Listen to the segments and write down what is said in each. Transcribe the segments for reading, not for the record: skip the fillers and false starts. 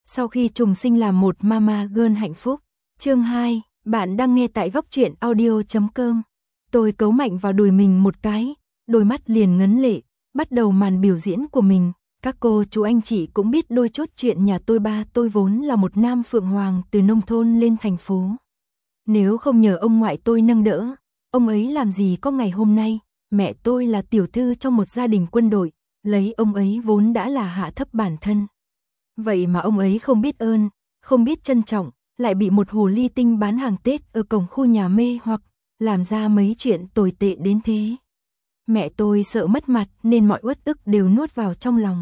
Sau khi trùng sinh làm một mama girl hạnh phúc. Chương 2, bạn đang nghe tại góc truyện audio.com. Tôi cấu mạnh vào đùi mình một cái, đôi mắt liền ngấn lệ, bắt đầu màn biểu diễn của mình. Các cô chú anh chị cũng biết đôi chút chuyện nhà tôi. Ba tôi vốn là một nam phượng hoàng từ nông thôn lên thành phố. Nếu không nhờ ông ngoại tôi nâng đỡ, ông ấy làm gì có ngày hôm nay. Mẹ tôi là tiểu thư trong một gia đình quân đội, lấy ông ấy vốn đã là hạ thấp bản thân. Vậy mà ông ấy không biết ơn, không biết trân trọng, lại bị một hồ ly tinh bán hàng Tết ở cổng khu nhà mê hoặc, làm ra mấy chuyện tồi tệ đến thế. Mẹ tôi sợ mất mặt nên mọi uất ức đều nuốt vào trong lòng.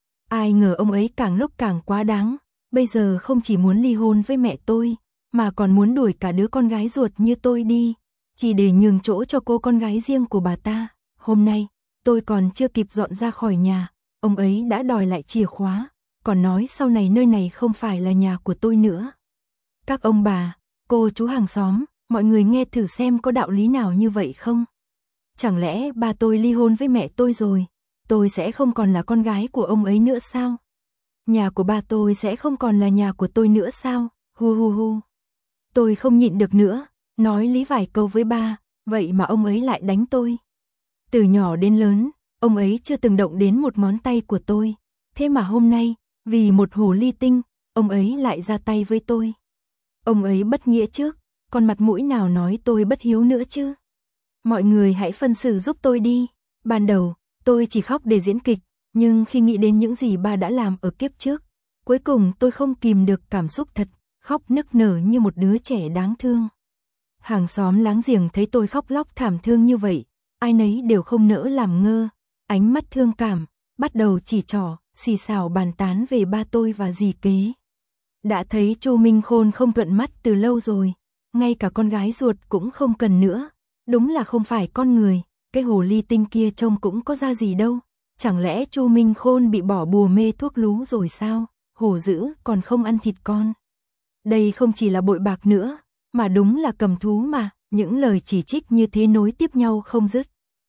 Ai ngờ ông ấy càng lúc càng quá đáng, bây giờ không chỉ muốn ly hôn với mẹ tôi, mà còn muốn đuổi cả đứa con gái ruột như tôi đi, chỉ để nhường chỗ cho cô con gái riêng của bà ta. Hôm nay, tôi còn chưa kịp dọn ra khỏi nhà, ông ấy đã đòi lại chìa khóa, còn nói sau này nơi này không phải là nhà của tôi nữa. Các ông bà, cô chú hàng xóm, mọi người nghe thử xem có đạo lý nào như vậy không? Chẳng lẽ ba tôi ly hôn với mẹ tôi rồi, tôi sẽ không còn là con gái của ông ấy nữa sao? Nhà của ba tôi sẽ không còn là nhà của tôi nữa sao? Hu hu hu. Tôi không nhịn được nữa, nói lý vài câu với ba, vậy mà ông ấy lại đánh tôi. Từ nhỏ đến lớn, ông ấy chưa từng động đến một ngón tay của tôi, thế mà hôm nay, vì một hồ ly tinh, ông ấy lại ra tay với tôi. Ông ấy bất nghĩa trước, còn mặt mũi nào nói tôi bất hiếu nữa chứ? Mọi người hãy phân xử giúp tôi đi. Ban đầu, tôi chỉ khóc để diễn kịch, nhưng khi nghĩ đến những gì ba đã làm ở kiếp trước, cuối cùng tôi không kìm được cảm xúc thật, khóc nức nở như một đứa trẻ đáng thương. Hàng xóm láng giềng thấy tôi khóc lóc thảm thương như vậy, ai nấy đều không nỡ làm ngơ, ánh mắt thương cảm, bắt đầu chỉ trỏ, xì xào bàn tán về ba tôi và dì kế. Đã thấy Chu Minh Khôn không thuận mắt từ lâu rồi, ngay cả con gái ruột cũng không cần nữa, đúng là không phải con người, cái hồ ly tinh kia trông cũng có ra gì đâu, chẳng lẽ Chu Minh Khôn bị bỏ bùa mê thuốc lú rồi sao, hổ dữ còn không ăn thịt con. Đây không chỉ là bội bạc nữa, mà đúng là cầm thú mà, những lời chỉ trích như thế nối tiếp nhau không dứt.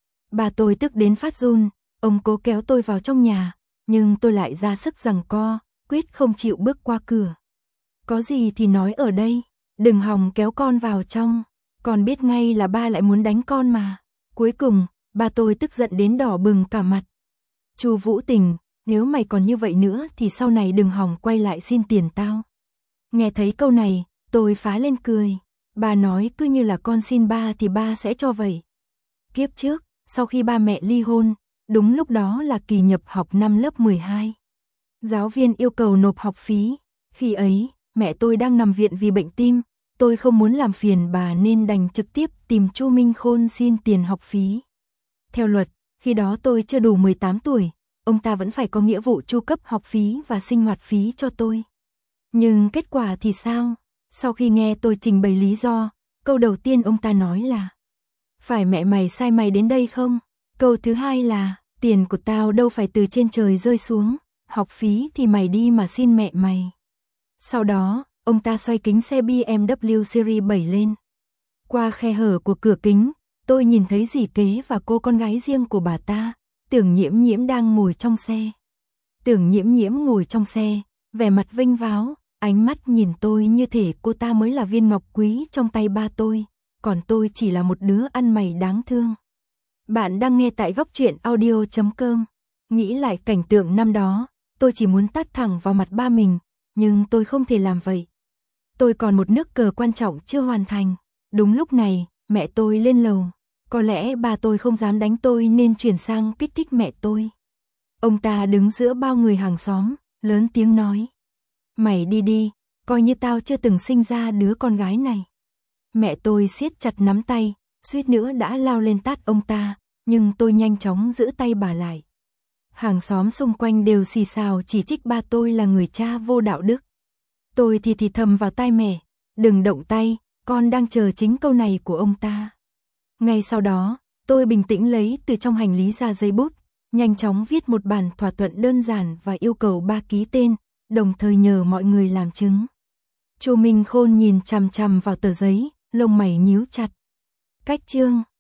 Bà tôi tức đến phát run, ông cố kéo tôi vào trong nhà, nhưng tôi lại ra sức giằng co, quyết không chịu bước qua cửa. Có gì thì nói ở đây, đừng hòng kéo con vào trong, con biết ngay là ba lại muốn đánh con mà. Cuối cùng, ba tôi tức giận đến đỏ bừng cả mặt. Chu Vũ Tình, nếu mày còn như vậy nữa thì sau này đừng hòng quay lại xin tiền tao. Nghe thấy câu này, tôi phá lên cười. Ba nói cứ như là con xin ba thì ba sẽ cho vậy. Kiếp trước, sau khi ba mẹ ly hôn, đúng lúc đó là kỳ nhập học năm lớp 12. Giáo viên yêu cầu nộp học phí. Khi ấy, mẹ tôi đang nằm viện vì bệnh tim. Tôi không muốn làm phiền bà nên đành trực tiếp tìm Chu Minh Khôn xin tiền học phí. Theo luật, khi đó tôi chưa đủ 18 tuổi, ông ta vẫn phải có nghĩa vụ chu cấp học phí và sinh hoạt phí cho tôi. Nhưng kết quả thì sao? Sau khi nghe tôi trình bày lý do, câu đầu tiên ông ta nói là: phải mẹ mày sai mày đến đây không? Câu thứ hai là: tiền của tao đâu phải từ trên trời rơi xuống, học phí thì mày đi mà xin mẹ mày. Sau đó, ông ta xoay kính xe BMW Series 7 lên. Qua khe hở của cửa kính, tôi nhìn thấy dì kế và cô con gái riêng của bà ta, Tưởng Nhiễm Nhiễm đang ngồi trong xe. Tưởng Nhiễm Nhiễm ngồi trong xe, vẻ mặt vênh váo, ánh mắt nhìn tôi như thể cô ta mới là viên ngọc quý trong tay ba tôi, còn tôi chỉ là một đứa ăn mày đáng thương. Bạn đang nghe tại góc truyện audio.com. Nghĩ lại cảnh tượng năm đó, tôi chỉ muốn tát thẳng vào mặt ba mình, nhưng tôi không thể làm vậy. Tôi còn một nước cờ quan trọng chưa hoàn thành. Đúng lúc này, mẹ tôi lên lầu. Có lẽ ba tôi không dám đánh tôi nên chuyển sang kích thích mẹ tôi. Ông ta đứng giữa bao người hàng xóm, lớn tiếng nói: mày đi đi, coi như tao chưa từng sinh ra đứa con gái này. Mẹ tôi siết chặt nắm tay, suýt nữa đã lao lên tát ông ta, nhưng tôi nhanh chóng giữ tay bà lại. Hàng xóm xung quanh đều xì xào chỉ trích ba tôi là người cha vô đạo đức. Tôi thì thầm vào tai mẹ: đừng động tay, con đang chờ chính câu này của ông ta. Ngay sau đó, tôi bình tĩnh lấy từ trong hành lý ra giấy bút, nhanh chóng viết một bản thỏa thuận đơn giản và yêu cầu ba ký tên, đồng thời nhờ mọi người làm chứng. Chu Minh Khôn nhìn chằm chằm vào tờ giấy, lông mày nhíu chặt. Cách chương